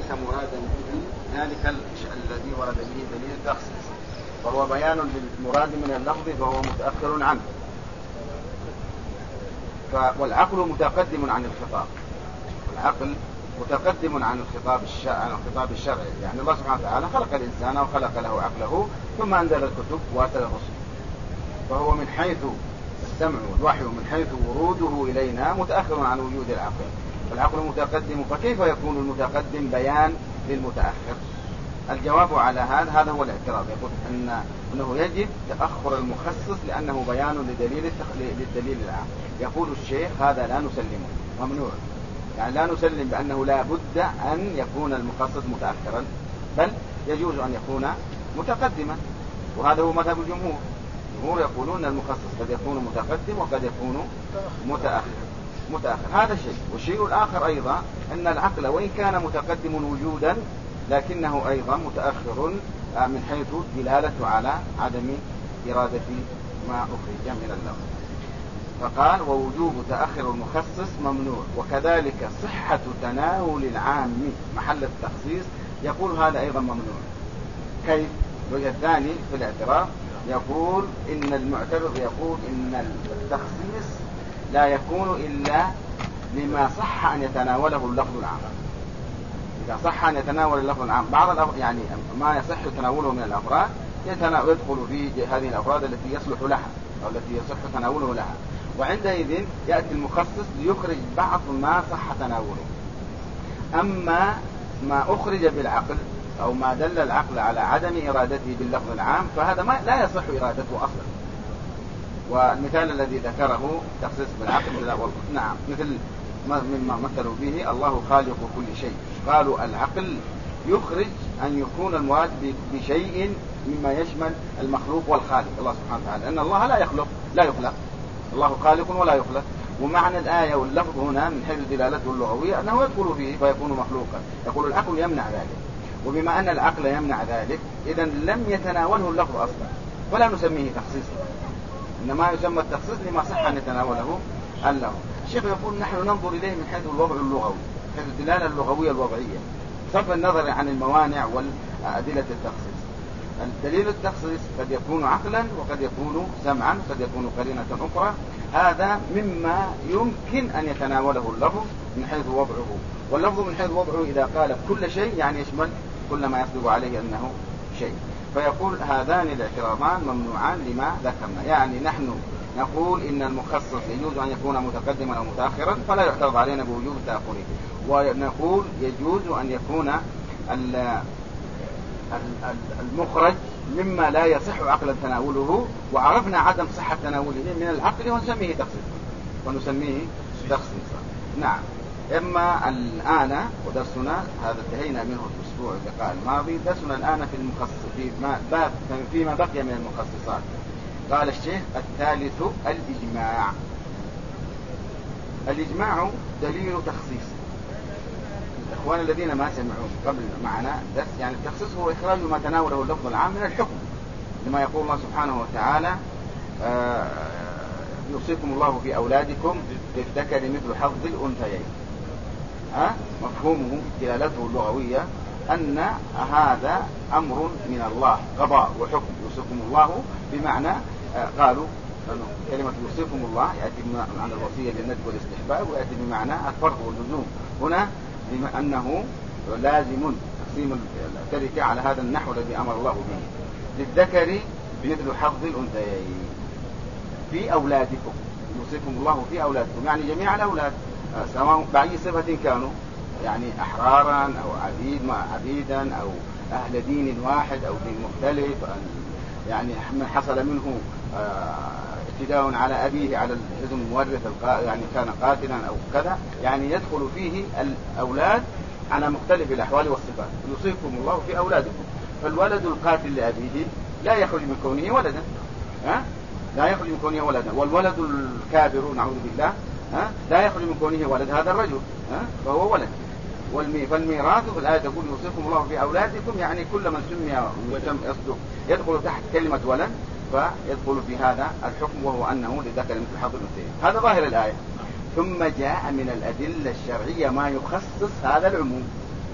مرادا به ذلك الذي ورد به دليل التخصيص، وهو بيان للمراد من اللفظ فهو متأخر عنه. والعقل متقدم عن الخطاب، العقل متقدم عن الخطاب الشرعي. يعني الله سبحانه وتعالى خلق الإنسان وخلق له عقله ثم أنزل الكتب وأرسل الرسل، فهو من حيث السمع والوحي ومن حيث وروده إلينا متأخر عن وجود العقل. فالعقل متقدم، فكيف يكون المتقدم بيان للمتأخر؟ الجواب على هذا هو الاعتراض. يقول أنه يجب تأخر المخصص لأنه بيان للدليل العام. يقول الشيخ هذا لا نسلمه، ممنوع. يعني لا نسلم بأنه لا بد أن يكون المخصص متأخرا، بل يجوز أن يكون متقدما، وهذا هو مذهب الجمهور. الجمهور يقولون المخصص قد يكون متقدم وقد يكون متأخر. هذا شيء. والشيء الآخر أيضا أن العقل وإن كان متقدم وجودا لكنه أيضا متأخر من حيث دلالته على عدم إرادة ما أخرج من اللفظ. فقال ووجوب تأخر المخصص ممنوع، وكذلك صحة تناول العام محل التخصيص. يقول هذا أيضا ممنوع. كيف؟ الوجه الثاني في الاعتراف يقول إن المعترض يقول إن التخصيص لا يكون إلا لما صح أن يتناوله اللفظ العام. إذا صح أن يتناول اللفظ العام بعض يعني ما يصح تناوله من الأفراد يدخل في هذه الأفراد التي يصلح لها أو التي يصح تناوله لها، وعندئذ يأتي المخصص ليخرج بعض ما صح تناوله. أما ما أخرج بالعقل أو ما دل العقل على عدم إرادته باللفظ العام فهذا لا يصح إرادته أصلا. والمثال الذي ذكره تخصيص بالعقل نعم مثل مما مثلوا به الله خالق كل شيء. قالوا العقل يخرج أن يكون المراد بشيء مما يشمل المخلوق والخالق الله سبحانه وتعالى، لأن الله لا يخلق، الله خالق ولا يخلق. ومعنى الآية واللفظ هنا من حيث دلالته اللغوية أنه يدخل فيه فيكون مخلوقا. يقول العقل يمنع ذلك، وبما أن العقل يمنع ذلك إذن لم يتناوله اللفظ أصلا، ولا نسميه تخصيصا، إنما يسمى التخصيص لما صح أن يتناوله اللفظ. الشيخ يقول نحن ننظر إليه من حيث الوضع اللغوي، من حيث الدلالة اللغوية الوضعية، بصرف النظر عن الموانع والأدلة التخصيص. الدليل التخصيص قد يكون عقلا وقد يكون سمعا وقد يكون قرينة أخرى. هذا مما يمكن أن يتناوله اللفظ من حيث وضعه، واللفظ من حيث وضعه إذا قال كل شيء يعني يشمل كل ما يصدق عليه أنه شيء. فيقول هذان الاعتراضان ممنوعان لما ذكرنا. يعني نحن نقول إن المخصص يجوز أن يكون متقدما أو متأخرا فلا يعترض علينا بوجوب تأخره، ونقول يجوز أن يكون المخرج مما لا يصح عقلا تناوله، وعرفنا عدم صحة تناوله من العقل ونسميه تخصيصا. نعم. إما الآن ودرسنا هذا انتهينا منه الأسبوع اللقاء الماضي، درسنا الآن في المخصص فيما بقي من المخصصات. قال الشيخ الثالث الإجماع. الإجماع دليل تخصيص. الإخوان الذين ما سمعوا قبل معنا درس، يعني التخصيص هو إخراج ما تناوله اللفظ العام من الحكم، لما يقول الله سبحانه وتعالى يوصيكم الله في أولادكم للذكر مثل حظ الأنثيين. مفهومه دلالته اللغوية أن هذا أمر من الله، قضاء وحكم. يوصيكم الله بمعنى قالوا كلمة يوصيكم الله يأتي بمعنى الوصية للندب والاستحباب، ويأتي بمعنى الفرض واللزوم. هنا بما أنه لازم تقسيم التركة على هذا النحو الذي أمر الله به. للذكر مثل حظ الأنثيين في أولادكم. يوصيكم الله في أولادكم يعني جميع الأولاد، سواء بأي صفة كانوا، يعني أحرارا أو عبيدا أو أهل دين واحد أو دين مختلف، يعني من حصل منه اعتداء على أبيه على الحزم المورث يعني كان قاتلا أو كذا، يعني يدخل فيه الأولاد على مختلف الأحوال والصفات. يوصيكم الله في أولادكم. فالولد القاتل لأبيه لا يخرج من كونه ولدا، لا يخرج من كونه ولدا. والولد الكافر نعوذ بالله لا يخرج من كونه ولد، هذا الرجل فهو ولد. فالميراث في الآية تقول يوصيكم الله في أولادكم، يعني كل من سمي يصدق يدخل تحت كلمة ولد فيدخل في هذا الحكم، وهو أنه للذكر مثل حظ الأنثيين. هذا ظاهر الآية. ثم جاء من الأدلة الشرعية ما يخصص هذا العموم.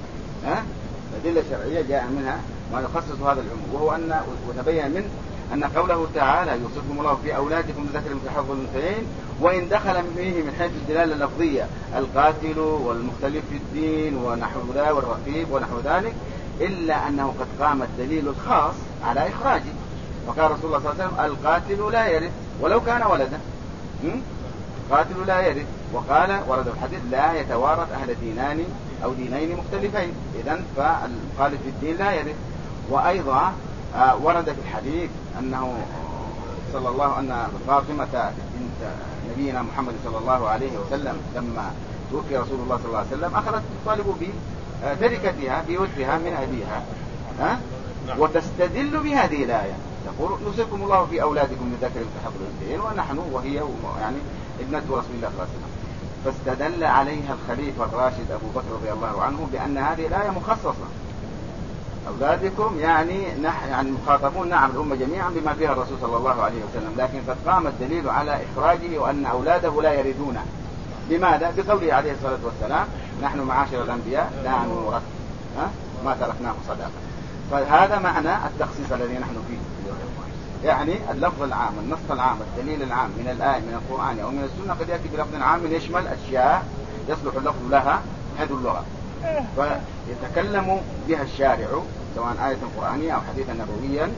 الأدلة الشرعية جاء منها ما يخصص هذا العموم، وهو أن وتبين منه أن قوله تعالى يوصيكم الله في أولادكم للذكر مثل حظ الأنثيين، وإن دخل فيه من حيث الدلالة اللفظية القاتل والمختلف في الدين ونحو ذا والرقيب ونحو ذلك، إلا أنه قد قام الدليل الخاص على إخراجه. وقال رسول الله صلى الله عليه وسلم القاتل لا يرث ولو كان ولدا، قاتل لا يرث. وقال ورد الحديث لا يتوارث أهل دينان أو دينين مختلفين، إذن فالمخالف في الدين لا يرث. وأيضا ورد في الحديث أنه صلى الله أن فاطمة بنت نبينا محمد صلى الله عليه وسلم لما توفي رسول الله صلى الله عليه وسلم أخذت تطالب بتركتها بورثها من أبيها، وتستدل بهذه الآية تقول يوصيكم الله في أولادكم للذكر مثل حظ الأنثيين، ونحن وهي يعني ابنة رسول الله صلى الله عليه وسلم. فاستدل عليها الخليفة الراشد أبو بكر رضي الله عنه بأن هذه الآية مخصصة، أولادكم يعني مخاطبون نعم الأمة جميعا بما فيها الرسول صلى الله عليه وسلم، لكن قد قام الدليل على إخراجه وأن أولاده لا يرثونه. لماذا؟ بقوله عليه الصلاة والسلام نحن معاشر الأنبياء لا نورث ما تركناه صدقة. فهذا معنى التخصيص الذي نحن فيه، يعني اللفظ العام النص العام الدليل العام من الآية من القرآن أو من السنة قد يأتي بلفظ عام يشمل أشياء يصلح اللفظ لها حد اللغة، فيتكلم بها الشارع سواء آية قرآنية أو حديثا نبويا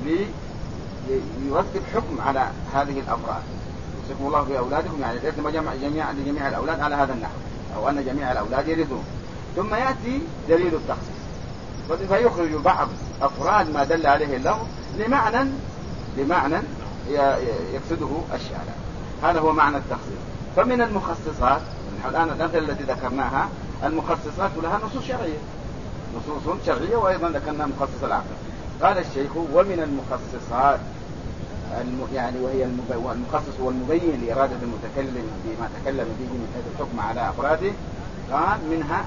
ليرتب حكم على هذه الأفراد. يوصيكم الله في أولادكم يعني لجميع الأولاد على هذا النحو، أو أن جميع الأولاد يرثون. ثم يأتي دليل التخصيص فيخرج بعض أفراد ما دل عليه اللفظ لمعنى يقصده الشارع. هذا هو معنى التخصيص. فمن المخصصات الآن الأمثلة التي ذكرناها المخصصات لها نصوص شرعية وأيضا ذكرنا مخصص العقل. قال الشيخ ومن المخصصات يعني وهي المخصص والمبين لإرادة المتكلم بما تكلم به من حيث الحكم على أفراده، قال منها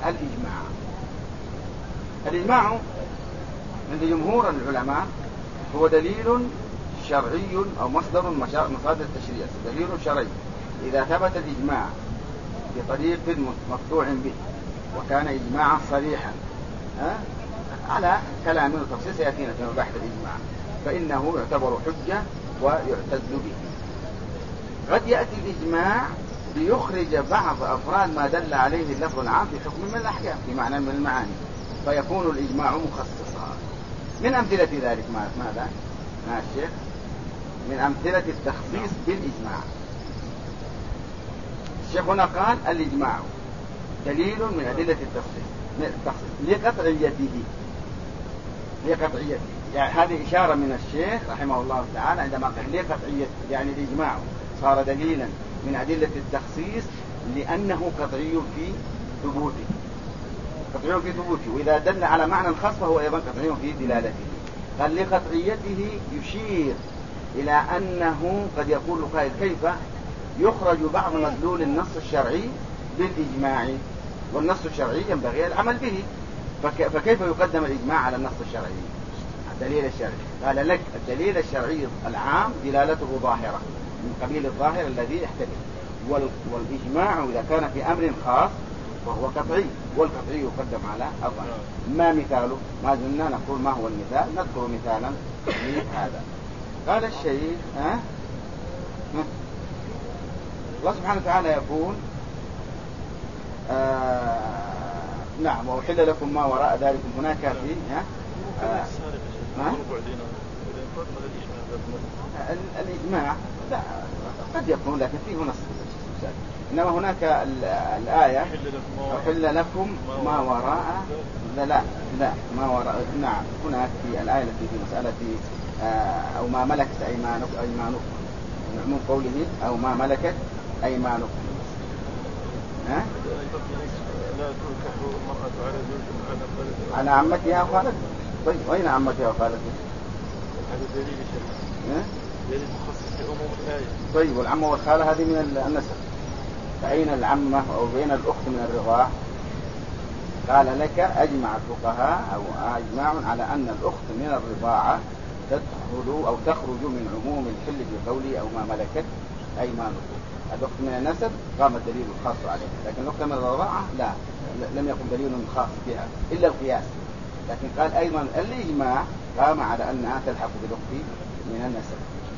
الإجماع عند جمهور العلماء هو دليل شرعي أو مصدر مصادر التشريع، دليل شرعي إذا ثبت الإجماع بطريق مقطوع به وكان إجماعا صريحا على كلام التفصيل سيأتينا في مباحث الإجماع، فإنه يعتبر حجة ويعتد به. قد يأتي الإجماع ليخرج بعض أفراد ما دل عليه اللفظ العام في حكم من الأحكام في معنى من المعاني، فيكون الإجماع مخصصا. من أمثلة ذلك ماذا؟ الشيخ من أمثلة التخصيص بالإجماع. الشيخ هنا قال الإجماع دليل من أدلة التخصيص لقطعيته. يعني هذه إشارة من الشيخ رحمه الله تعالى عندما قال لقطعيته، يعني الإجماع صار دليلا من أدلة التخصيص لأنه قطعي في ثبوته، وإذا دل على معنى خاص فهو أيضا قطعي في دلالته. قال لقطعيته يشير إلى أنه قد يقول قائل كيف يخرج بعض مدلول النص الشرعي بالإجماع، والنص الشرعي ينبغي العمل به، فكيف يقدم الإجماع على النص الشرعي؟ الدليل الشرعي قال لك الدليل الشرعي العام دلالته ظاهرة من قبيل الظاهر الذي يحتمل، والإجماع إذا كان في أمر خاص فهو قطعي، والقطعي يقدم على الظاهر. ما مثاله؟ ما زلنا نقول ما هو المثال، نذكر مثالا لهذا. قال الشيخ الله سبحانه وتعالى يقول نعم وأحل لكم ما وراء ذلك هناك في الإجماع لا قد يكون لكن فيه نص، إنما هناك الآية أحل لكم ما وراء لا ما وراء. نعم هناك في الآية التي في مسألة أو ما ملكت أيمانكم من قوله أو ما ملكت أيمانكم على عمتها وخالتها. طيب وين عمتها وخالتها؟ هذا دليل شرعي دليل مخصص لعموم الآية. طيب والعمة والخالة هذه من النسب، فأين العمة أو بين الأخت من الرضاع؟ قال لك أجمع الفقهاء أو أجمع على أن الأخت من الرضاعة تدخل أو تخرج من عموم الحل في قوله أو ما ملكت أيمانكم، الأخت من النسب قام الدليل الخاص عليها، لكن الأخت من الرضاعة لا، لم يكن دليل خاص بها إلا القياس. لكن قال أيضا الإجماع قام على أنها تلحق بالأخت من النسب.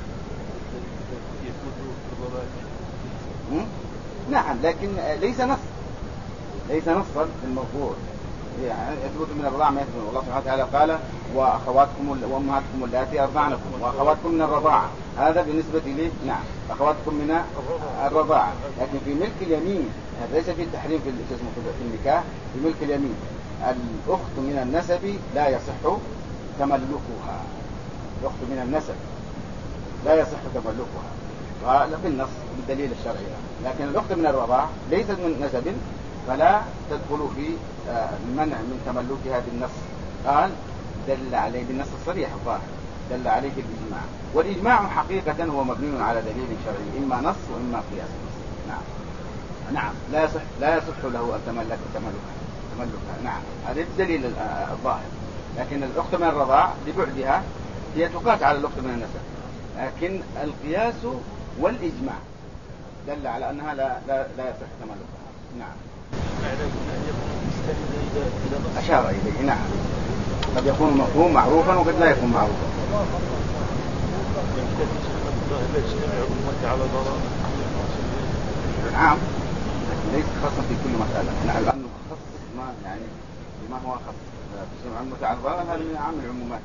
نعم، لكن ليس نصا في الموضوع، يعني يثبت من الرضاعة ما يثبت. الله سبحانه وتعالى قال وأخواتكم وأمهاتكم اللاتي أرضعنكم وأخواتكم من الرضاعة، هذا بالنسبة لي نعم أخواتكم من الرضاعة. لكن في ملك اليمين هذا ليس في التحريم في النكاح، في ملك اليمين الأخت من النسب لا يصح تملكها، الأخت من النسب لا يصح تملكها قال بالنص بالدليل الشرعي. لكن الأخت من الرضاعة ليست من نسب فلا تدخل في المنع من تملكها بالنص. قال دل عليه بالنص الصريح الظاهر، دل عليه الإجماع، والإجماع حقيقة هو مبني على دليل شرعي إما نص وإما قياس. نعم لا يصح له أن تملكها. نعم هذا الدليل الظاهر. لكن الأخت من الرضاع لبعدها هي تقاس على الأخت من النسب، لكن القياس والإجماع دل على أنها لا يصح تملكها. نعم أشار إليه. نعم قد يكون مفهوم معروفا وقد لا يكون معروفا. نعم ليس خاصا في كل مسألة. نحن الآن نخصص ما هو خاص تجتمع أمة على الضرر، هذا من عام العمومات.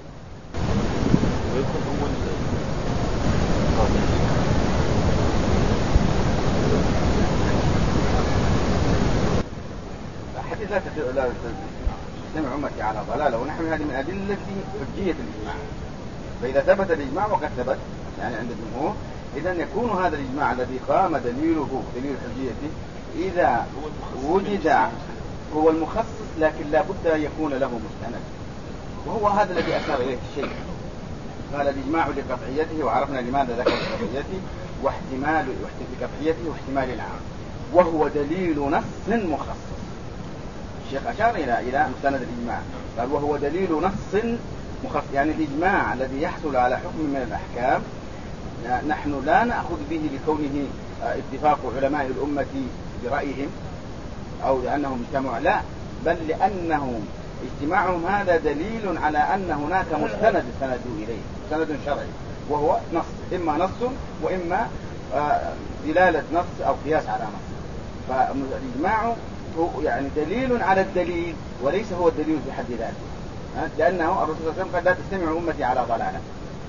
حديث لا تجتمع أمتي على ضلالة، ونحن هذه من أدلة حجية الإجماع. فإذا ثبت الإجماع وقد ثبت يعني عند الجمهور، إذن يكون هذا الإجماع الذي قام دليل حجيته إذا وجد هو المخصص، لكن لا بد أن يكون له مستند، وهو هذا الذي أشار إليه الشيخ. قال الإجماع لقطعيته، وعرفنا لماذا ذكر لقطعيته لقطعيته واحتمال العام، وهو دليل نص مخصص. الشيخ أشار إلى مستند الإجماع، قال وهو دليل نص مخصص، يعني الإجماع الذي يحصل على حكم من الأحكام نحن لا نأخذ به لكونه اتفاق علماء الأمة برأيهم أو لأنهم اجتمعوا، لا، بل لأنه اجتماعهم هذا دليل على أن هناك مستند استندوا إليه، مستند شرعي، وهو نص، إما نص وإما دلالة نص أو قياس على نص. فالإجماع هو يعني دليل على الدليل وليس هو الدليل في حد ذاته، لأنه الرسول صلى الله عليه وسلم قال لا تجتمع أمتي على ضلالة،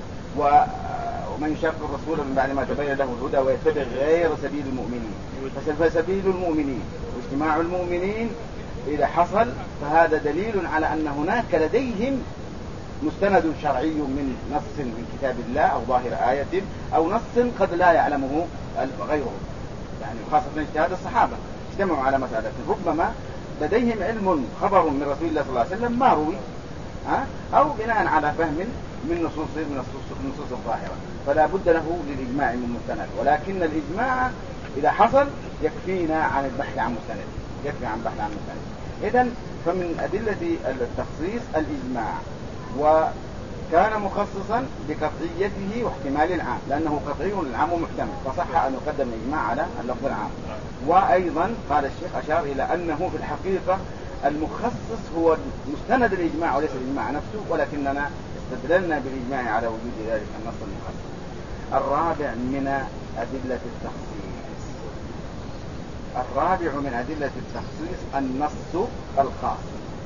ومن يشاق الرسول من بعد ما تبين له الهدى ويتبع غير سبيل المؤمنين فسبيل المؤمنين واجتماع المؤمنين إذا حصل فهذا دليل على أن هناك لديهم مستند شرعي من نص من كتاب الله أو ظاهر آية أو نص قد لا يعلمه غيره، يعني خاصة اجتهاد الصحابة اجتمعوا على مسألة ربما لديهم علم خبر من رسول الله صلى الله عليه وسلم ما روي أو بناء على فهم من نصوص الظاهرة، فلا بد له للإجماع من مستند. ولكن الإجماع إذا حصل يكفينا عن البحث عن مستند، يكفي عن البحث عن مستند. إذن فمن أدلة التخصيص الإجماع، وكان مخصصا بقطعيته واحتمال العام، لأنه قطعي العام محتمل، فصح أن يقدم الإجماع على اللفظ العام. وأيضا قال الشيخ أشار إلى أنه في الحقيقة المخصص هو مستند الإجماع وليس الإجماع نفسه، ولكننا استدللنا بالإجماع على وجود ذلك النص المخصص. الرابع من أدلة التخصيص النص الخاص.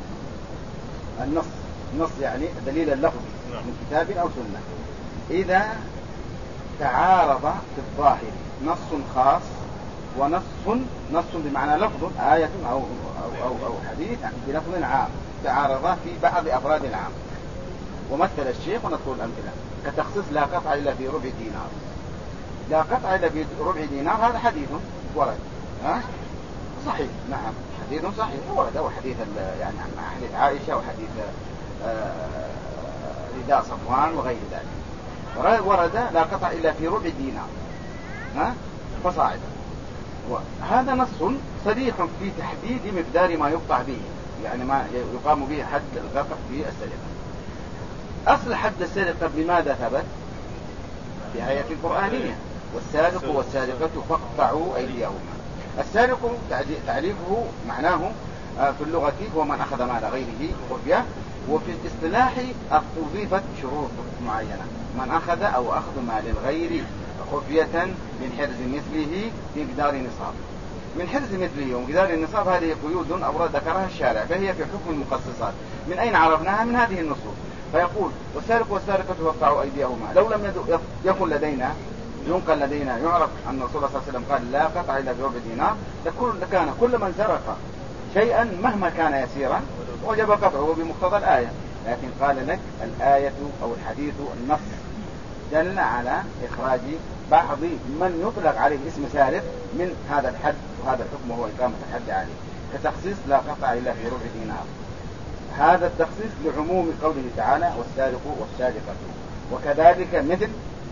النص يعني دليل اللفظ من كتاب أو سنة. إذا تعارض في الظاهر نص خاص ونص بمعنى لفظ آية أو حديث بلفظ عام، تعارضا في بعض أفراد العام. ومثل الشيخ ونذكر الأمثلة كتخصيص لا قطع إلا في ربع دينار. لا قطع إلا في ربع دينار هذا حديث ورد صحيح، نعم حديث صحيح ورد، وحديث يعني حديث عائشة وحديث رداء صفوان وغير ذلك، ورد لا قطع إلا في ربع دينار فصاعدا. وهذا نص صريح في تحديد مقدار ما يقطع به، يعني ما يقام به حد القطع في السرقة. أصل حد السرقة بماذا ثبت؟ بآية قرآنية، والسارق والسارقة فاقطعوا أيديهما. السارق تعريفه معناه في اللغة هو من أخذ مال غيره خفية، وفي الاصطلاح أضيفت شروط معينة: من أخذ أو أخذ مال الغير خفية من حرز مثله بمقدار نصاب. من حرز مثله ومقدار النصاب هذه قيود ذكرها الشارع، فهي في حكم المخصصات. من أين عرفناها؟ من هذه النصوص. فيقول: والسارق والسارقة فاقطعوا أيديهما. لو لم يكن لدينا ينقل لدينا يعرف أن الرسول صلى الله عليه وسلم قال: لا قطع إلا بربع دينار، لكان كل من سرق شيئا مهما كان يسيرا وجب قطعه بمقتضى الآية. لكن قال لك الآية أو الحديث النص دل على إخراج بعض من يطلق عليه اسم سارق من هذا الحد، وهذا الحكم هو إقامة الحد عليه، كتخصيص لا قطع إلا في ربع دينار. هذا التخصيص لعموم قوله تعالى: والسارق والسارقة. وكذلك مثل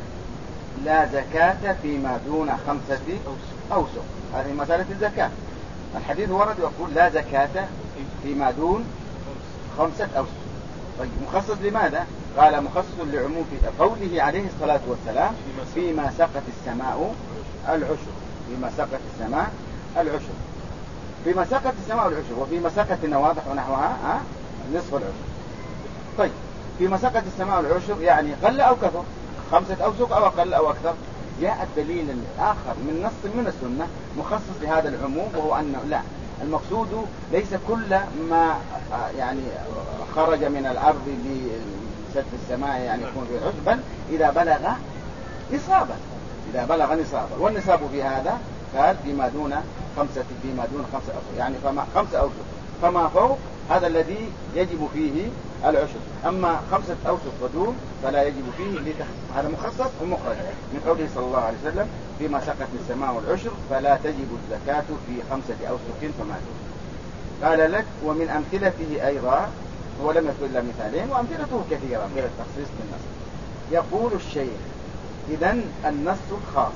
لا زكاة فيما دون 5 أوسق، هذه مسألة الزكاة. الحديث ورد يقول: لا زكاة فيما دون 5 أوسق. طيب مخصص لماذا؟ قال: مخصص لعموم قوله عليه الصلاة والسلام: فيما سقت السماء العشر. فيما سقت السماء العشر، فيما سقت السماء العشر، وفيما سقت النواضح ونحوها نصف العشر. طيب فيما سقت السماء العشر يعني قل أو كثر، 5 أوسق أو أقل أو أكثر. جاء الدليل الآخر من نص من السنة مخصص لهذا العموم، وهو أنه لا، المقصود ليس كل ما يعني خرج من الأرض لسد السماء يعني يكون في العشر، بل إذا بلغ نصابا، إذا بلغ نصابا. والنصاب في هذا قال فيما دون 5 أوسق، يعني 5 أوسق فما فوق هذا الذي يجب فيه العشر. أما 5 أوسق ودون فلا يجب فيه هذا مخصص ومخرج من قوله صلى الله عليه وسلم: فيما سقت السماء العشر فلا تجب الزكاة في 5 أوسق فما دون. قال لك: ومن أمثلته أيضا، هو لم يذكر إلا مثالين وأمثلته كثيرة غير التخصيص بالنص. يقول الشيخ: إذن النص الخاص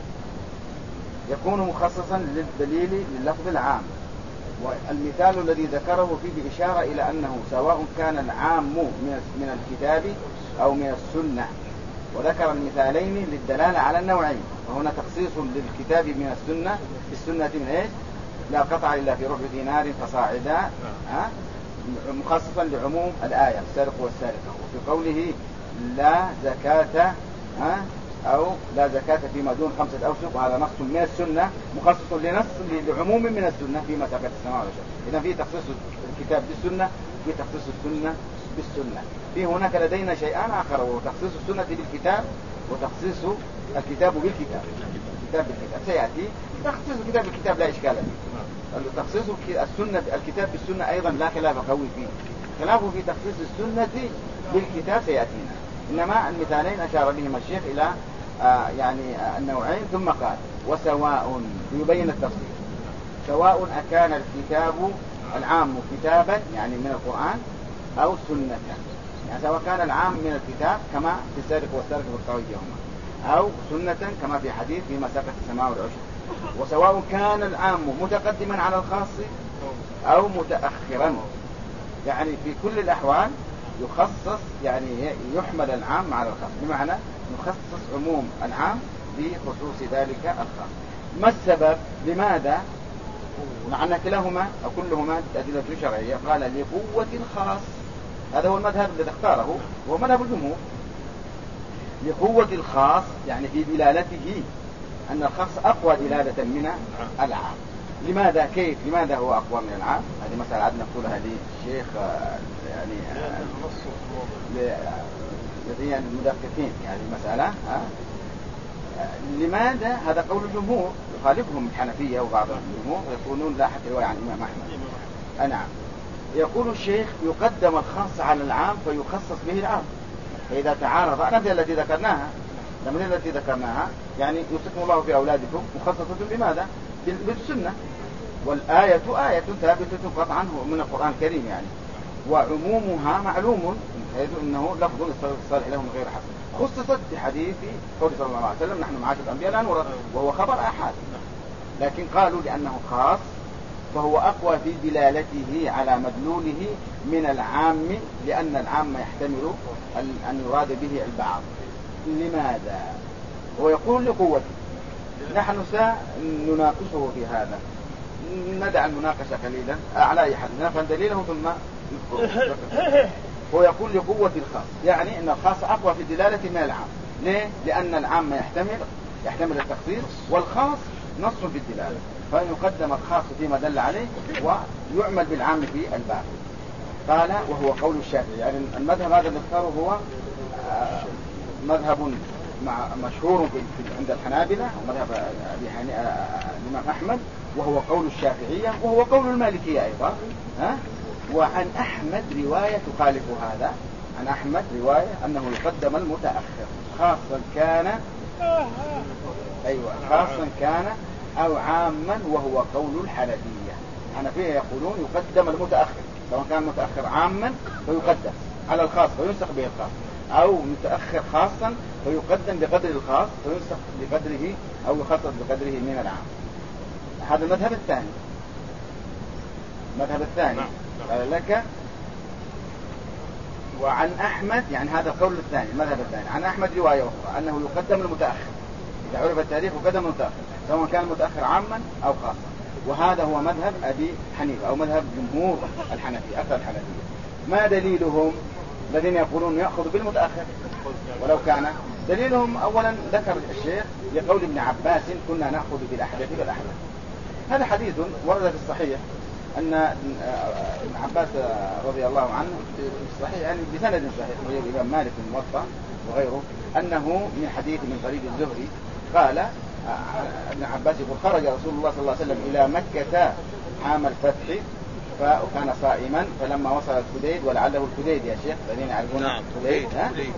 يكون مخصصا للدليل لللفظ العام، والمثال الذي ذكره فيه بإشارة إلى أنه سواء كان العام من الكتاب أو من السنة، وذكر المثالين للدلالة على النوعين. وهنا تخصيص للكتاب من السنة، بالسنة من إيش؟ لا قطع إلا في ربع دينار فصاعدا، مخصصا لعموم الآية: السارق والسارقة. وفي قوله لا زكاة أو لا زكاة فيما دون 5 أوسق، وهذا نص من السنة مخصص لعموم من السنة فيما سقت السماء والعشر. إذا في تخصيص الكتاب بالسنة، في تخصيص السنة بالسنة. في هناك لدينا شيئان آخر، وهو تخصيص السنة بالكتاب وتخصيص الكتاب بالكتاب. الكتاب بالكتاب سيأتي. تخصيص الكتاب بالكتاب لا إشكال فيه. تخصيص السنة الكتاب بالسنة أيضا لا خلاف قوي فيه. خلافه في تخصيص السنة بالكتاب سيأتينا. إنما المثالين أشار بهما الشيخ إلى يعني النوعين، ثم قال: وسواء، يبين التفصيل، سواء أكان الكتاب العام كتابا يعني من القرآن أو سنة، يعني سواء كان العام من الكتاب كما في السارق والسارقة والقويهما، أو سنة كما في حديث فيما سقت السماء والعشر. وسواء كان العام متقدما على الخاص أو متأخرا، يعني في كل الأحوال يخصص، يعني يحمل العام على الخاص، بمعنى نخصص عموم العام بخصوص ذلك الخاص. ما السبب؟ لماذا؟ مع أن كلاهما أو كلهما أدلة شرعية. قال: لقوة الخاص. هذا هو المذهب الذي اختاره، وهو مذهب الجمهور. لقوة الخاص يعني في دلالته، أن الخاص أقوى دلالة من العام. لماذا؟ كيف؟ لماذا هو أقوى من العام؟ هذه مسألة عدنا نقولها للشيخ يعني المدققين، يعني مسألة لماذا؟ هذا قول الجمهور، يخالفهم الحنفية وبعض الجمهور يقولون لا حتى رواية عن الإمام أحمد. نعم. يقول الشيخ: يقدم الخاص على العام فيخصص به العام، فإذا تعارض الأمثلة التي ذكرناها يعني يوصيكم الله في أولادكم مخصصة بماذا؟ بالسنة، والآية آية ثابتة قطعا من القرآن الكريم يعني، وعمومها معلوم حيث أنه لفظ الصالح له من غير حسن. خصصت بحديث قول صلى الله عليه وسلم: نحن معاشر الأنبياء لا نورث، وهو خبر أحد. لكن قالوا لأنه خاص فهو أقوى في دلالته على مدلوله من العام، لأن العام يحتمل أن يراد به البعض. لماذا؟ هو يقول لقوته. نحن سنناقشه في هذا، ندع المناقشة قليلا على أي حد نفهم دليله ثم نذكره. هو يقول لقوة الخاص، يعني أن الخاص أقوى في الدلالة من العام. ليه؟ لأن العام يحتمل التخصيص، والخاص نص في الدلالة، فإن يقدم الخاص فيما دل عليه ويعمل بالعام في الباقي. قال وهو قول الشافعي، يعني المذهب هذا اللي اختاره هو مذهب مشهور عند الحنابلة ومذهب الإمام أحمد، وهو قول الشافعية وهو قول المالكية أيضا. وعن أحمد رواية تخالف هذا. عن أحمد رواية أنه يقدم المتأخر خاصا كان أو عاما، وهو قول الحنفية. الحنفية يقولون يقدم المتأخر، سواء كان متأخر عاما فيقدم على الخاص فينسخ به الخاص، أو متأخر خاصا فيقدم بقدر الخاص فينسخ بقدره أو يخصص بقدره من العام. هذا المذهب الثاني. المذهب الثاني قال لك وعن أحمد، يعني هذا القول الثاني المذهب الثاني. عن أحمد رواية أخرى أنه يقدم المتأخر، إذا عرف التاريخ يقدم المتأخر سواء كان المتأخر عاما أو خاصا. وهذا هو مذهب أبي حنيفة أو مذهب جمهور الحنفية أكثر الحنفية. ما دليلهم الذين يقولون يأخذ بالمتأخر ولو كان؟ دليلهم أولا ذكر الشيخ لقول ابن عباس كنا نأخذ بالأحدث بالأحدث. هذا حديث ورد في الصحيح أن ابن عباس رضي الله عنه في الصحيح، يعني بسند صحيح وهي الإمام مالك الموطأ وغيره، أنه من حديث من طريق الزهري قال ابن عباس يقول خرج رسول الله صلى الله عليه وسلم إلى مكة عام الفتح فكان صائما، فلما وصل الكديد، ولعله الكديد يا شيخ الذين يعرفون الكديد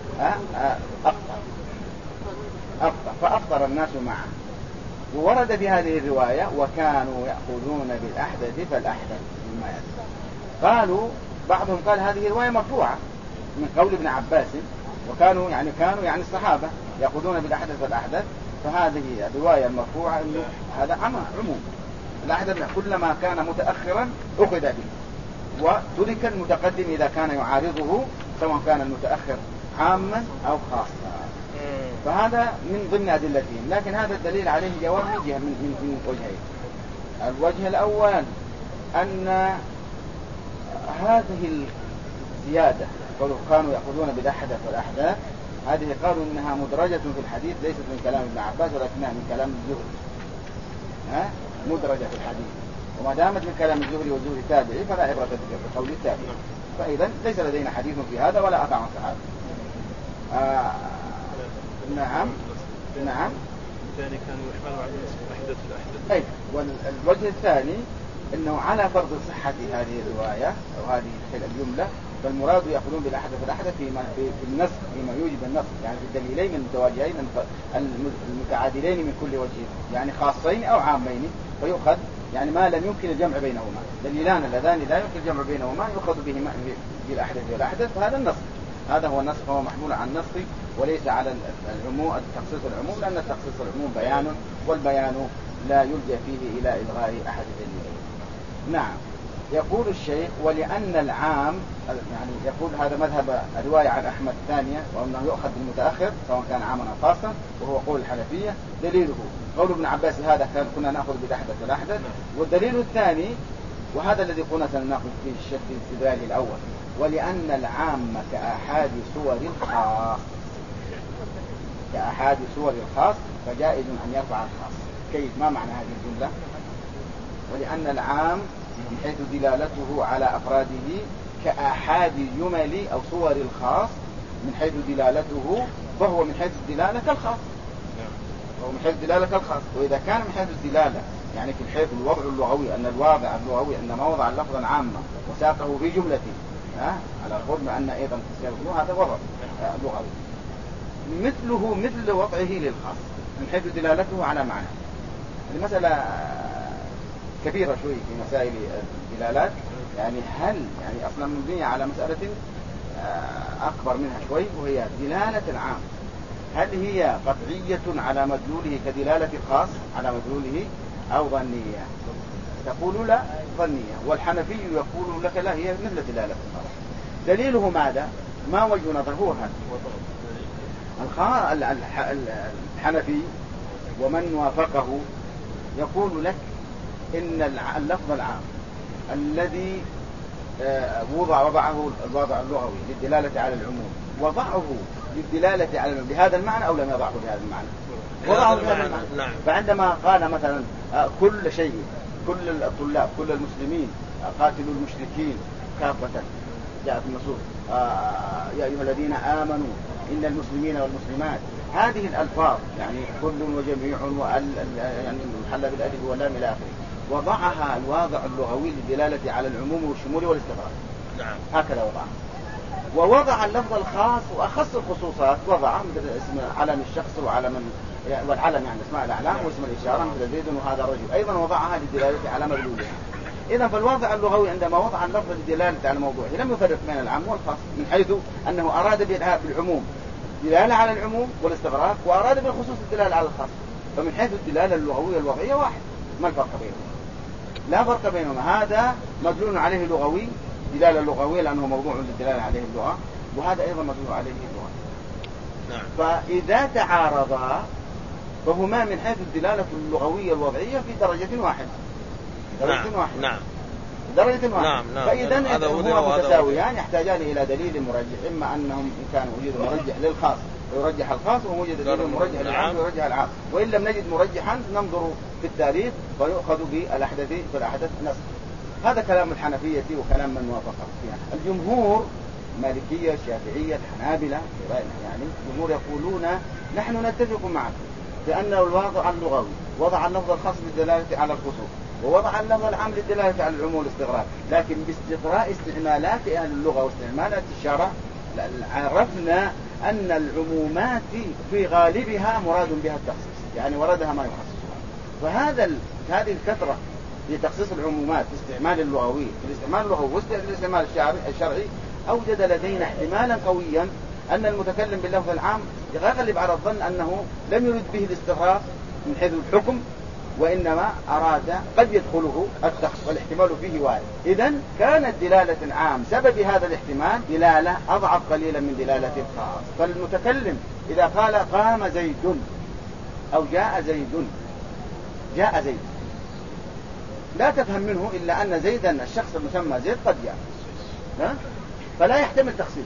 أفطر فأفطر الناس معه. وورد في هذه الرواية وكانوا يأخذون بالأحدث فالأحدث مما يأتي. قالوا بعضهم قال هذه رواية مرفوعة من قول ابن عباس، وكانوا يعني الصحابة يأخذون بالأحدث فالأحدث، فهذه الرواية المرفوعة إنه هذا عموم الأحدث كلما كان متأخرا أخذ به، وترك المتقدم إذا كان يعارضه سواء كان المتأخر عاما أو خاصا. فهذا من ضمن أدلتهم، لكن هذا الدليل عليه جواب من وجهين. الوجه الأول أن هذه الزيادة قالوا كانوا يأخذون بالأحدث والأحداث، هذه قالوا إنها مدرجة في الحديث، ليست من كلام ابن عباس ولكنها من كلام الزهري، مدرجة في الحديث. وما دامت من كلام الزهري والزهري تابعي فلا عبرة بقول التابعي، فإذا ليس لدينا حديث في هذا ولا أثر عن الصحابة. نعم. الثاني كانوا يحملوا على الأحدث الأحدث. أي. والوجه الثاني أنه على فرض صحة هذه الرواية أو هذه الجملة، فالمراد يأخذون بالأحدث الأحدث في النص، فيما يوجب النص، يعني في الدليلين المتواجهين المتعادلين من كل وجه، يعني خاصين أو عامين، فيؤخذ يعني ما لم يمكن الجمع بينهما، دليلان اللذان لا يمكن الجمع بينهما يؤخذ بهما بالأحدث والأحدث، فهذا النص، هذا هو النص، فهو محمول على النص وليس على العموم، التخصيص العموم، لأن التخصيص العموم بيان، والبيان لا يلجأ فيه إلى إلغاء أحد الدليلين. نعم. يقول الشيخ ولأن العام، يعني يقول هذا مذهب الرواية عن أحمد الثانية، وأنه يؤخذ بالمتأخر سواء كان عاما أو خاصا، وهو قول الحنفية. دليله قول ابن عباس هذا كنا نأخذ بالأحدث والأحدث. والدليل الثاني وهذا الذي قلنا سنناقش فيه الشيخ في الاستدلال الأول، ولأن العام كأحاد صور الخاص فجائز أن يرفع الخاص. كيف؟ ما معنى هذه الجملة؟ ولأن العام من حيث دلالته على أفراده كأحاد الجمل أو صور الخاص من حيث دلالته، فهو من حيث الدلالة كالخاص، وإذا كان من حيث الدلالة يعني في حيث الوضع اللغوي، أن الواضع اللغوي أن ما وضع اللفظا عاما وساقه في جملته على القول أن أيضا هذا وضع لغوي مثل وضعه للخاص من حيث دلالته على معنى. المسألة كبيرة شوي في مسائل الدلالات، يعني هل يعني أصلا مبنية على مسألة أكبر منها شوي، وهي دلالة العام، هل هي قطعية على مدلوله كدلالة الخاص على مدلوله أو ظنية؟ تقول لا، ظنية. والحنفي يقول لك لا، هي مثل دلالة الخاص. دليله ماذا؟ ما وجه نظره هذا؟ الحنفي ومن وافقه يقول لك إن اللفظ العام الذي وضعه الوضع اللغوي للدلالة على العموم وضعه للدلالة على العموم بهذا المعنى أو لم يضعه بهذا المعنى؟ وضعه بهذا المعنى. نعم. فعندما قال مثلا كل شيء، كل الطلاب، كل المسلمين قاتلوا المشركين كافة، جاء في النصوص يا أيها الذين آمنوا إن المسلمين والمسلمات، هذه الألفاظ يعني كل وجميع يعني محل بالألف واللام إلى آخره، وضعها الواضع اللغوي للدلالة على العموم والشمول والاستغراق. نعم. هكذا وضعها. ووضع اللفظ الخاص وأخص الخصوصات، وضع مثل اسم علم الشخص وعلم والعلم يعني اسماء الأعلام واسم الإشارة مثل زيد وهذا الرجل، أيضا وضعها للدلالة على مدلولها. إذا فالواضع اللغوي عندما وضع اللفظ للدلالة على موضوعه لم يفرق بين العام والخاص، من حيث أنه أراد بالعموم دلالة على العموم والاستغراق، وأراد بالخصوص الدلالة على الخاص. فمن حيث الدلالة اللغوية الوضعية واحد، ما الفرق بينهما؟ لا فرق بينهما. هذا مدلول عليه لغوي، دلالة لغوية لأنه موضوع للدلالة عليه اللغة، وهذا أيضا مدلول عليه اللغة. نعم. فإذا تعارضا فهما من حيث الدلالة اللغوية الوضعية في درجة واحدة. نعم. نعم. درجة واحدة. نعم. نعم. فإذا هما متساويان يحتاجان إلى دليل مرجح، إما أنهم إن كان وجد مرجح للخاص ويرجح الخاص، ووجد دليل مرجح للعام ويرجح العام، وإن لم نجد مرجحا ننظر في التاريخ ويؤخذ بالأحدث نص. هذا كلام الحنفية وكلام من وافقه فيها. الجمهور مالكية الشافعية الحنابلة يعني الجمهور يقولون نحن نتفق معكم بأن الواضع اللغوي وضع اللفظ الخاص بالدلالة على الخصوص، ووضع اللفظ العام للدلالة على العموم والاستغراق، لكن باستقراء استعمالات أهل اللغة واستعمالات الشرع عرفنا أن العمومات في غالبها مراد بها التخصيص، يعني وردها ما يخصصها. هذه الكثرة في تخصيص العمومات في الاستعمال اللغوي، في الاستعمال اللغوي والاستعمال الشرعي، أوجد لدينا احتمالا قويا أن المتكلم باللفظ العام يغلب على الظن أنه لم يرد به الاستغراق من حيث الحكم، وإنما أراد قد يدخله التخصيص، والاحتمال فيه وارد. إذن كانت دلالة العام سبب هذا الاحتمال دلالة أضعف قليلا من دلالة الخاص. فالمتكلم إذا قال قام زيد أو جاء زيد لا تفهم منه إلا أن زيدا الشخص المسمى زيد قد جاء، فلا يحتمل تخصيص.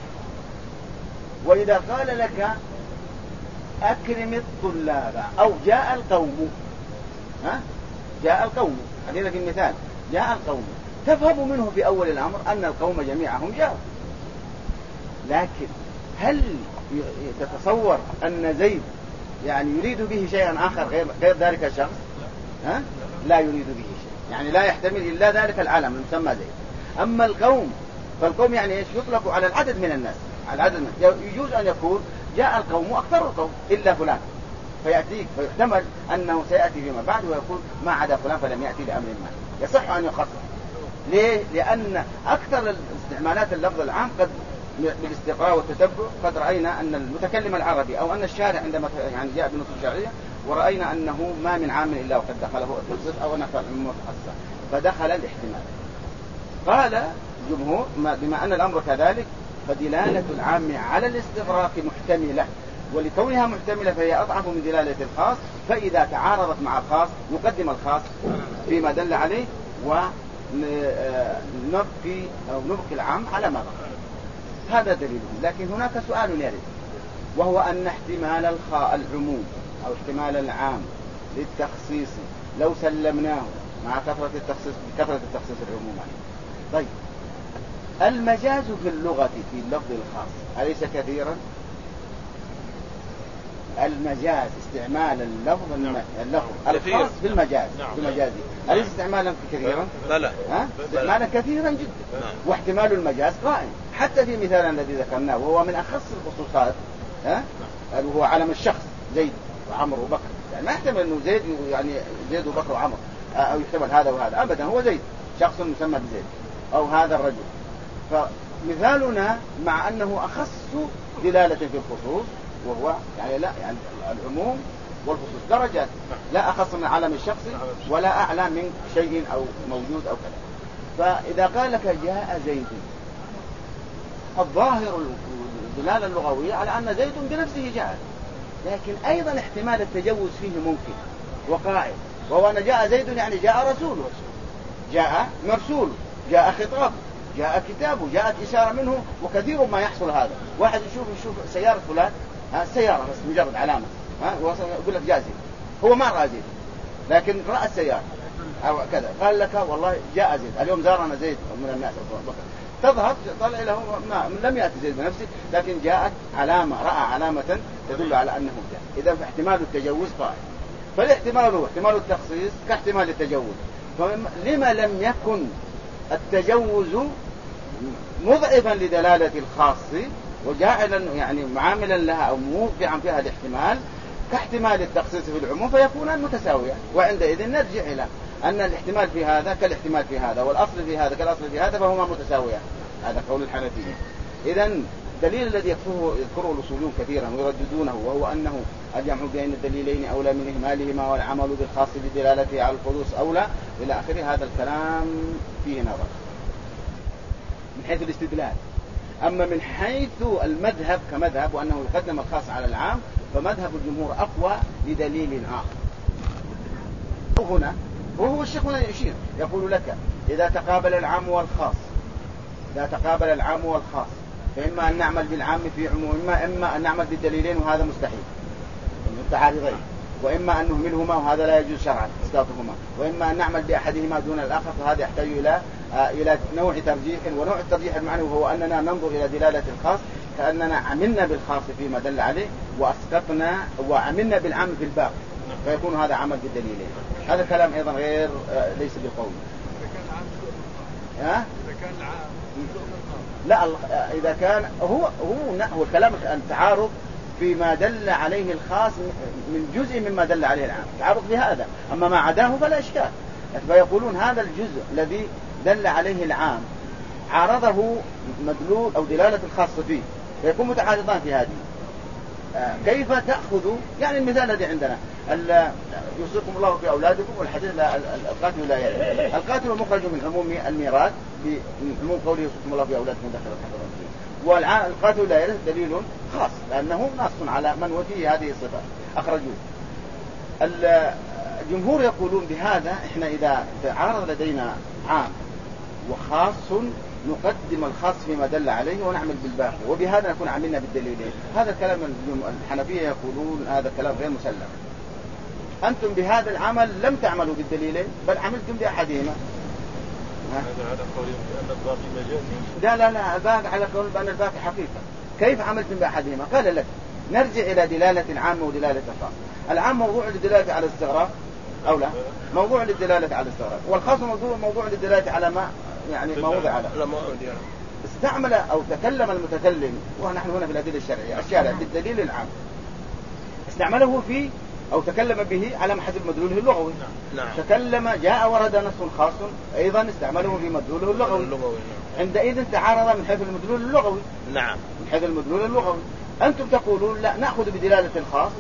وإذا قال لك أكرم الطلاب أو جاء القوم، جاء القوم، خلينا في المثال، جاء القوم، تفهم منه في أول الأمر أن القوم جميعهم جاءوا، لكن هل تتصور أن زيد يعني يريد به شيئا آخر غير ذلك الشخص؟ لا يريد به شيء، يعني لا يحتمل إلا ذلك العالم المسمى زيد. أما القوم فالقوم يعني إيش؟ يطلق على العدد من الناس، على العدد يجوز أن يكون جاء القوم أكثر القوم إلا فلان، فيأتيك فيحتمل أنه سيأتي فيما بعد ويقول ما عدا فلان فلم يأتي لأمر ما، يصح أن يخصص. ليه؟ لأن أكثر استعمالات اللفظ العام قد بالاستقراء والتتبع قد رأينا أن المتكلم العربي أو أن الشارع عندما يعني جاء بنصوص الشرعية ورأينا أنه ما من عام إلا وقد دخله التخصيص أو نفع العموم متخصصة، فدخل الاحتمال. قال الجمهور بما أن الأمر كذلك فدلالة العام على الاستغراق محتملة، ولكونها محتملة فهي أضعف من دلالة الخاص، فإذا تعارضت مع الخاص نقدم الخاص فيما دل عليه ونبقي العام على ما بقي. هذا دليله. لكن هناك سؤال يرد، وهو أن احتمال العموم أو احتمال العام للتخصيص لو سلمناه مع كثرة التخصيص العمومات. طيب المجاز في اللغة في اللفظ الخاص أليس كثيرا؟ المجاز استعمال اللفظ الخاص في المجاز في مجازه أليس استعمالا كثيرا؟ بلى استعمالا كثيرا جدا. واحتمال المجاز قائم حتى في مثال الذي ذكرناه، وهو من أخص الخصوصات، وهو علم الشخص زيد وعمر وبكر، يعني ما يحتمل أنه زيد يعني زيد وبكر وعمر، أو يحتمل هذا وهذا أبدا، هو زيد شخص مسمى بزيد أو هذا الرجل. فمثالنا مع أنه أخص دلالة في الخصوص، وهو يعني لا يعني العموم والخصوص درجات، لا أخص من علم الشخص ولا أعلى من شيء أو موجود أو كذا. فإذا قال لك جاء زيد الظاهر الدلالة اللغوية على أن زيد بنفسه جاء، لكن أيضا احتمال التجوز فيه ممكن وقائع، وهو أن جاء زيد يعني جاء رسوله، جاء مرسول، جاء خطاب، جاء كتابه، جاءت إشارة منه. وكثير ما يحصل هذا، واحد يشوف سيارة فلان، سيارة بس مجرد علامة، يقول لك جاء زيد، هو ما رأى زيد لكن رأى السيارة أو كذا، قال لك والله جاء زيد اليوم زارنا زيد من الناس، تذهب طلع له لم يأتي زيد بنفسه، لكن جاءت علامة، رأى علامة تدل على أنه جاء. إذا احتمال التجوز قائم، فالاحتمال احتمال التخصيص كاحتمال التجوز. فلما لم يكن التجوز مضعفا لدلالة الخاص وجاعلا يعني معاملا لها أو موقعا فيها الاحتمال كاحتمال التخصيص في العموم، فيكونان متساويا، وعندئذ نرجع إلى أن الاحتمال في هذا كالاحتمال في هذا، والأصل في هذا كالأصل في هذا، فهما متساويان. هذا قول الحنفية. إذن الدليل الذي يذكره الأصوليون كثيرا ويرددونه، وهو أنه الجمع بين الدليلين أولى من إهمالهما، والعمل بالخاص بدلالته على الخصوص أولى إلى آخره. هذا الكلام فيه نظر من حيث الاستدلال. أما من حيث المذهب كمذهب وأنه يقدم الخاص على العام، فمذهب الجمهور أقوى لدليل آخر. وهنا وهو الشيخ هنا يشير يقول لك إذا تقابل العام والخاص، إذا تقابل العام والخاص، فإما أن نعمل بالعام في عموم، إما أن نعمل بالدليلين وهذا مستحيل متعارضين، وإما أن نهملهما وهذا لا يجوز شرعا إسقاطهما، وإما أن نعمل بأحدهما دون الآخر، فهذا يحتاج إلى نوع ترجيح. ونوع الترجيح المعنى هو أننا ننظر إلى دلالة الخاص كأننا عملنا بالخاص فيما دل عليه وأسقطنا وعملنا بالعام في الباقي، فيكون هذا عمل بالدليلين. هذا كلام أيضا غير ليس بالقول. إذا كان العام لا، إذا كان هو الكلام التعارض فيما دل عليه الخاص من جزء مما دل عليه العام، تعارض بهذا. أما ما عداه فلا إشكال. فيقولون هذا الجزء الذي دل عليه العام عارضه مدلول أو دلالة الخاص فيه، فيكون متعارضان في هذه. كيف تأخذ يعني المثال الذي عندنا يوصيكم الله في أولادكم، والحديث القاتل لا يرث. القاتل مخرج من عموم الميراث بعموم قوله يوصيكم الله في أولادكم ذكر الحضر، والقاتل لا يرث دليل خاص لأنه نص على من وفيه هذه الصفة أخرجوه. الجمهور يقولون بهذا إحنا إذا تعارض لدينا عام وخاص نقدم الخاص فيما دل عليه ونعمل بالباقي، وبهذا نكون عملنا بالدليلين. هذا الكلام الحنفية يقولون هذا كلام غير مسلم. أنتم بهذا العمل لم تعملوا بالدليلين بل عملتم بأحدهما. هذا قول بأن الباقي مجازي. لا الباقي على قول بأن الباقي حقيقة. كيف عملتم بأحدهما؟ قال لك نرجع إلى دلالة العام ودلالة الخاص. العام موضوع للدلالة على الاستغراق أو لا؟ موضوع للدلالة على الاستغراق، والخاص موضوع للدلالة على ما يعني ما وضع على. استعمل أو تكلم المتكلم، ونحن هنا في الأدلة الشرعية الشارع بالدليل العام، استعمله فيه أو تكلم به على محل مدلوله اللغوي. تكلم جاء ورد نص خاص أيضا استعمله في مدلوله اللغوي. عندئذ تعارض من حيث المدلول اللغوي. من حيث المدلول اللغوي. أنتم تقولون لا نأخذ بدلالة الخاص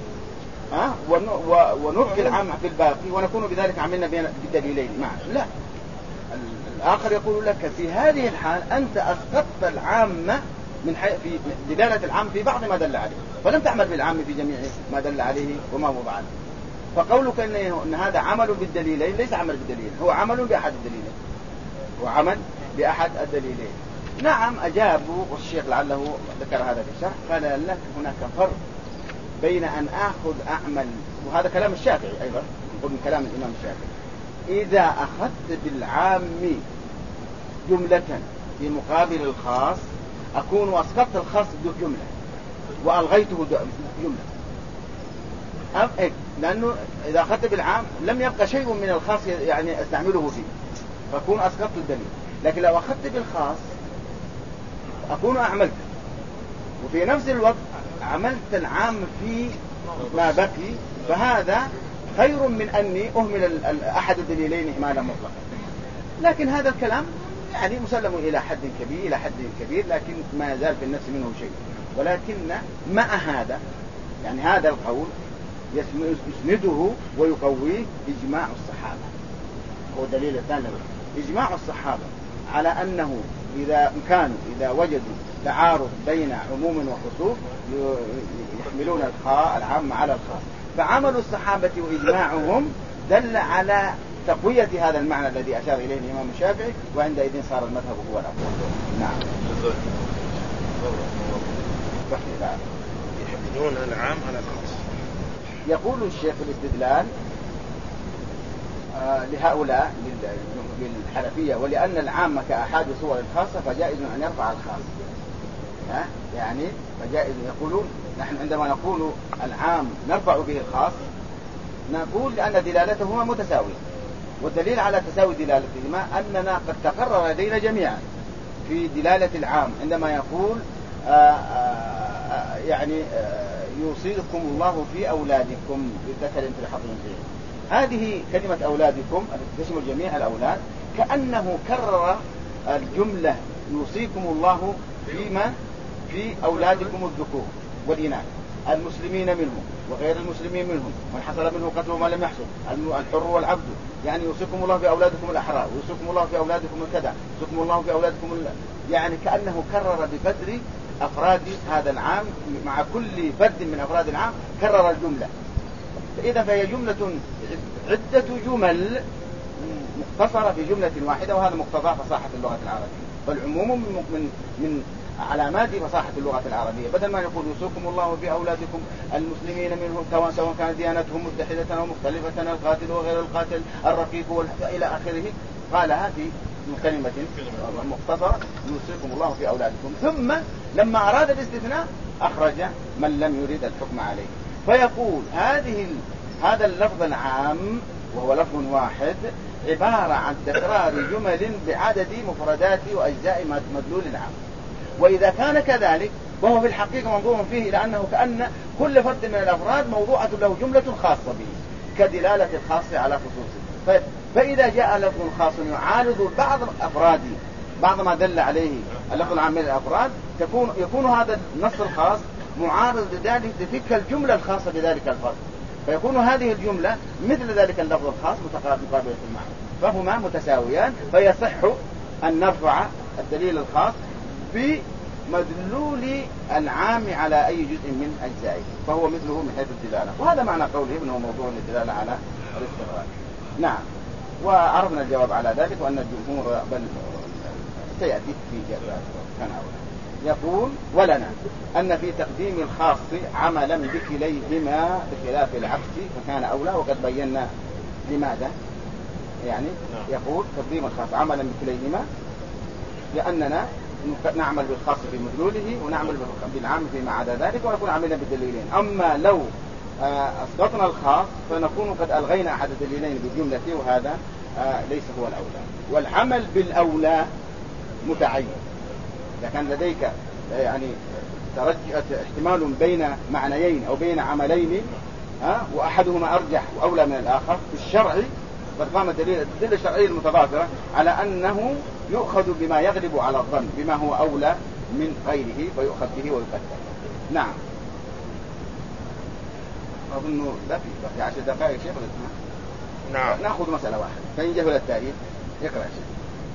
ونبقي العام في الباقي ونكون بذلك عملنا بالدليلين معا. لا، الآخر يقول لك في هذه الحال أنت أسقطت العام من في دلالة العام في بعض ما دل عليه، فلم تعمل بالعام في جميع ما دل عليه وما وضع عليه. فقولك إن هذا عمل بالدليلين ليس عمل بالدليلين، هو عمل بأحد الدليلين، وعمل بأحد الدليلين. نعم أجابوا، والشيخ لعله ذكر هذا في الشرح، قال لك هناك فرق بين أن أعمل، وهذا كلام الشافعي أيضا، نقول من كلام الإمام الشافعي، إذا أخذت بالعام جملة في مقابل الخاص أكون أسقطت الخاص جملة وألغيته جملة. لأنه إذا أخذت بالعام لم يبقى شيء من الخاص يعني أستعمله فيه، فأكون أسقطت الدليل. لكن لو أخذت بالخاص أكون أعملت، وفي نفس الوقت عملت العام في ما بقي، فهذا خير من أني أهمل أحد الدليلين إهمالا مطلقا. لكن هذا الكلام يعني مسلم إلى حد كبير، لكن ما يزال في النفس منه شيء. ولكن مع هذا يعني هذا القول يسنده ويقويه إجماع الصحابة، هو دليل الثاني. إجماع الصحابة على أنه إذا وجدوا تعارض بين عموم وخصوص يحملون العام على الخاص. فعمل الصحابة وإجماعهم دل على تقوية هذا المعنى الذي أشار إليه الإمام الشافعي، وعندئذ صار المذهب هو الأفضل. نعم. يحملون العام على الخاص. يقول الشيخ الاستدلال لهؤلاء للحنفية ولأن العام كأحد صور الخاصة فجائز أن يرفع الخاص. يعني فجائز. يقولون نحن عندما نقول العام نرفع به الخاص نقول لأن دلالتهما متساوية، والدليل على تساوي دلالتهما أننا قد تقرر لدينا جميعا في دلالة العام عندما يقول يعني يوصيكم الله في أولادكم للذكر مثل حظ الأنثيين. هذه كلمة أولادكم تشمل جميع الأولاد، كأنه كرر الجملة يوصيكم الله في أولادكم الذكور والإناث، المسلمين منهم وغير المسلمين منهم، من حصل منه قتل وما لم يحصل، الحر والعبد. يعني يوصيكم الله في أولادكم الأحرار، ويوصيكم الله في أولادكم الكذا، يوصيكم الله في أولادكم يعني كأنه كرر بقدر أفراد هذا العام، مع كل فرد من أفراد العام كرر الجملة. فإذا فهي جملة عدة جمل مختصرة في جملة واحدة، وهذا مقتضى فصاحة اللغة العربية. فالعموم من علامات فصاحة اللغة العربية. بدل ما يقول يوصيكم الله في أولادكم المسلمين منهم سواء كانت ديانتهم متحدة أو مختلفة، القاتل وغير القاتل، الرقيق إلى آخره، قالها في كلمة مختصرة يوصيكم الله في أولادكم. ثم لما أراد الاستثناء أخرج من لم يرد الحكم عليه. فيقول هذا اللفظ العام وهو لفظ واحد عبارة عن تكرار جمل بعدد مفردات وأجزاء مدلول العام. وإذا كان كذلك وهو في الحقيقة منظور فيه إلى أنه كأن كل فرد من الأفراد موضوعة له جملة خاصة به كدلالة الخاص على خصوصه. فإذا جاء لفظ خاص يعارض بعض الأفراد بعض ما دل عليه اللفظ العام من الأفراد يكون هذا النص الخاص معارض لذلك تلك الجملة الخاصة بذلك الفرد، فيكون هذه الجملة مثل ذلك اللفظ الخاص مقابلة المعنى، فهما متساويان. فيصح أن نرفع الدليل الخاص بمدلول العام على أي جزء من أجزائه، فهو مثله من حيث الدلالة. وهذا معنى قوله إنه موضوع للدلالة على الاستغراق. نعم. وعرفنا الجواب على ذلك، وأن الجمهور بل سيأتي في جواب كان أولا. يقول ولنا أن في تقديم الخاص عملا بكليهما بخلاف العكس فكان أولى، وقد بينا لماذا. يعني يقول تقديم الخاص عملا بكليهما لأننا نعمل بالخاص في مدلوله ونعمل بالعام فيما عدا ذلك، ونكون عاملين بالدليلين. أما لو أسقطنا الخاص فنكون قد ألغينا أحد الدليلين بالجملة، وهذا ليس هو الأولى. والعمل بالأولى متعين. إذا كان لديك يعني احتمال بين معنيين أو بين عملين وأحدهما أرجح وأولى من الآخر في الشرع، قد قام الدليل الشرعي المتضافرة على أنه يؤخذ بما يغلب على الظن بما هو أولى من غيره فيؤخذ به ويقدر. نعم. أظن لا في 10 دقائق شيخ. نعم. نأخذ مسألة واحدة. فإن جهل التاريخ يقرأ شيء.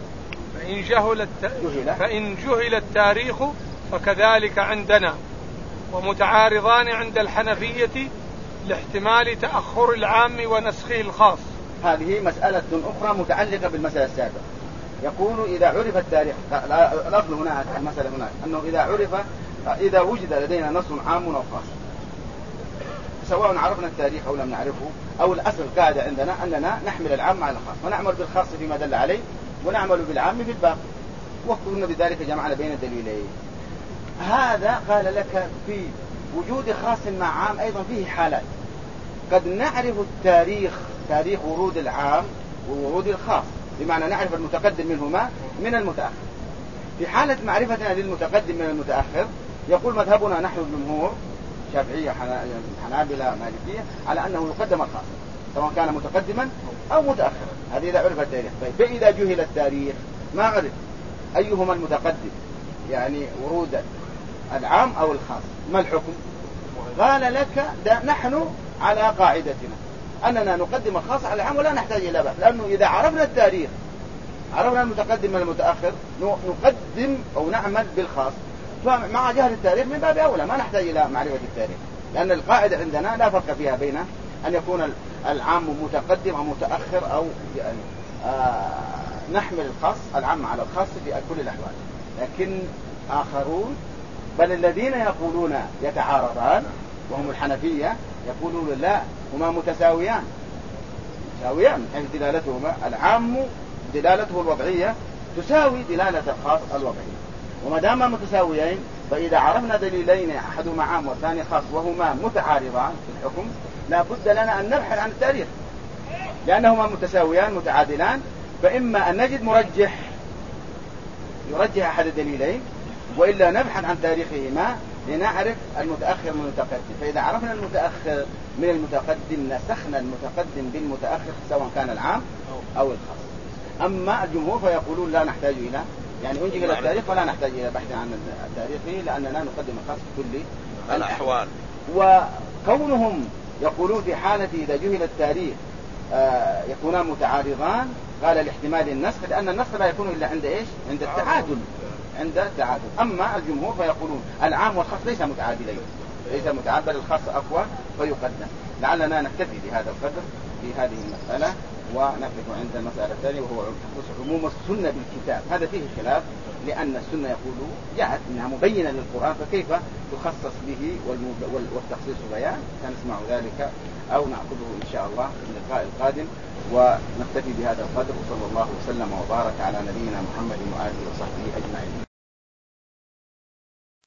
فإن جهل التاريخ فكذلك عندنا، ومتعارضان عند الحنفية لاحتمال تأخر العام ونسخه الخاص. هذه مسألة أخرى متعلقة بالمسألة السابقة. يقول إذا عرف التاريخ، الأصل هنا المسألة هنا أنه إذا وجد لدينا نص عام أو خاص، سواء عرفنا التاريخ أو لم نعرفه، أو الأصل قاعدة عندنا أننا نحمل العام على الخاص، ونعمل بالخاص فيما دل عليه ونعمل بالعام في الباقي، وقلنا بذلك جمعنا بين الدليلين. هذا قال لك في وجود خاص مع عام أيضا فيه حالات. قد نعرف التاريخ، تاريخ ورود العام وورود الخاص، بمعنى نعرف المتقدم منهما من المتأخر. في حالة معرفتنا للمتقدم من المتأخر يقول مذهبنا نحن الجمهور شافعية حنابلة مالكية على أنه يقدم الخاص سواء كان متقدما أو متأخرا. هذه إذا عرف التاريخ. فإذا جهل التاريخ ما عرف أيهما المتقدم يعني ورود العام أو الخاص، ما الحكم؟ قال لك نحن على قاعدتنا أننا نقدم الخاص على العام ولا نحتاج إلى بحث، لأنه إذا عرفنا التاريخ عرفنا المتقدم من المتأخر نقدم أو نعمل بالخاص. فمع جهل التاريخ من باب أولى ما نحتاج إلى معرفة التاريخ، لأن القاعدة عندنا لا فرق فيها بين أن يكون العام متقدم أو متأخر، أو يعني نحمل الخاص العام على الخاص في كل الأحوال. لكن آخرون بل الذين يقولون يتعارضان وهم الحنفية يقولون لا، هما متساويان من حيث دلالتهما. العام دلالته الوضعية تساوي دلالة الخاص الوضعية، وما دام متساويين فإذا عرفنا دليلين أحدهما عام والثاني خاص وهما متعارضان في الحكم لا بد لنا أن نبحث عن التاريخ، لأنهما متساويان متعادلان. فإما أن نجد مرجح يرجح أحد الدليلين، وإلا نبحث عن تاريخهما لنعرف المتأخر من المتقدم. فإذا عرفنا المتأخر من المتقدم نسخنا المتقدم بالمتأخر سواء كان العام أو الخاص. أما الجمهور فيقولون لا نحتاج إلى يعني ننجي إلى التاريخ ولا نحتاج إلى بحث عن التاريخ، لأننا نقدم الخاص في كل الأحوال. وكونهم يقولون في حالة إذا جهل التاريخ يكونان متعارضان، قال الاحتمال النسخ، لأن النسخ لا يكون إلا عند إيش؟ عند التعادل. أما الجمهور فيقولون العام والخاص ليس متعادلين، ليس متعادل، الخاص أقوى فيقدم. لعلنا نكتفي بهذا القدر في هذه المسألة، ونقف عند المسألة الثانية وهو عموم السنة بالكتاب. هذا فيه خلاف، لأن السنة يقول جاءت إنها مبينة للقرآن، فكيف تخصص به والتخصيص بيان؟ سنسمع ذلك أو نأخذه إن شاء الله في اللقاء القادم. ونكتفي بهذا القدر، وصلى الله وسلم وبارك على نبينا محمد وآله وصحبه أجمعين.